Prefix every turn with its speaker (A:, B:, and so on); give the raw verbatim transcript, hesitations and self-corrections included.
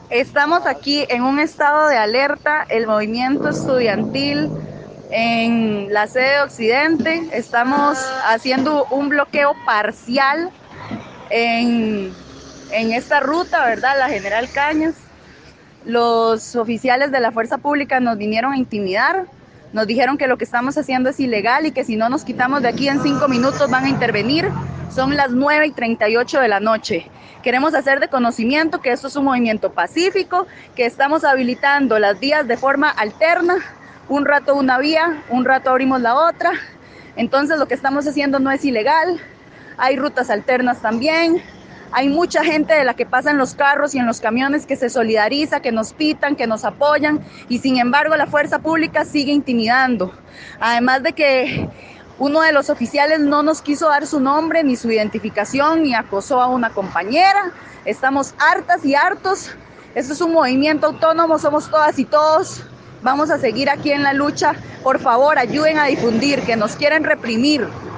A: Estamos aquí en un estado de alerta, el movimiento estudiantil en la sede Occidente. Estamos haciendo un bloqueo parcial en, en esta ruta, ¿verdad? La General Cañas. Los oficiales de la fuerza pública nos vinieron a intimidar, nos dijeron que lo que estamos haciendo es ilegal y que si no nos quitamos de aquí en cinco minutos van a intervenir. Son las nueve y treinta y ocho de la noche. Queremos hacer de conocimiento que esto es un movimiento pacífico, que estamos habilitando las vías de forma alterna. Un rato una vía, un rato abrimos la otra. Entonces lo que estamos haciendo no es ilegal. Hay rutas alternas también. Hay mucha gente de la que pasa en los carros y en los camiones que se solidariza, que nos pitan, que nos apoyan, y sin embargo la fuerza pública sigue intimidando. Además de que uno de los oficiales no nos quiso dar su nombre ni su identificación ni acosó a una compañera. Estamos hartas y hartos. Esto es un movimiento autónomo, somos todas y todos. Vamos a seguir aquí en la lucha. Por favor, ayuden a difundir que nos quieren reprimir.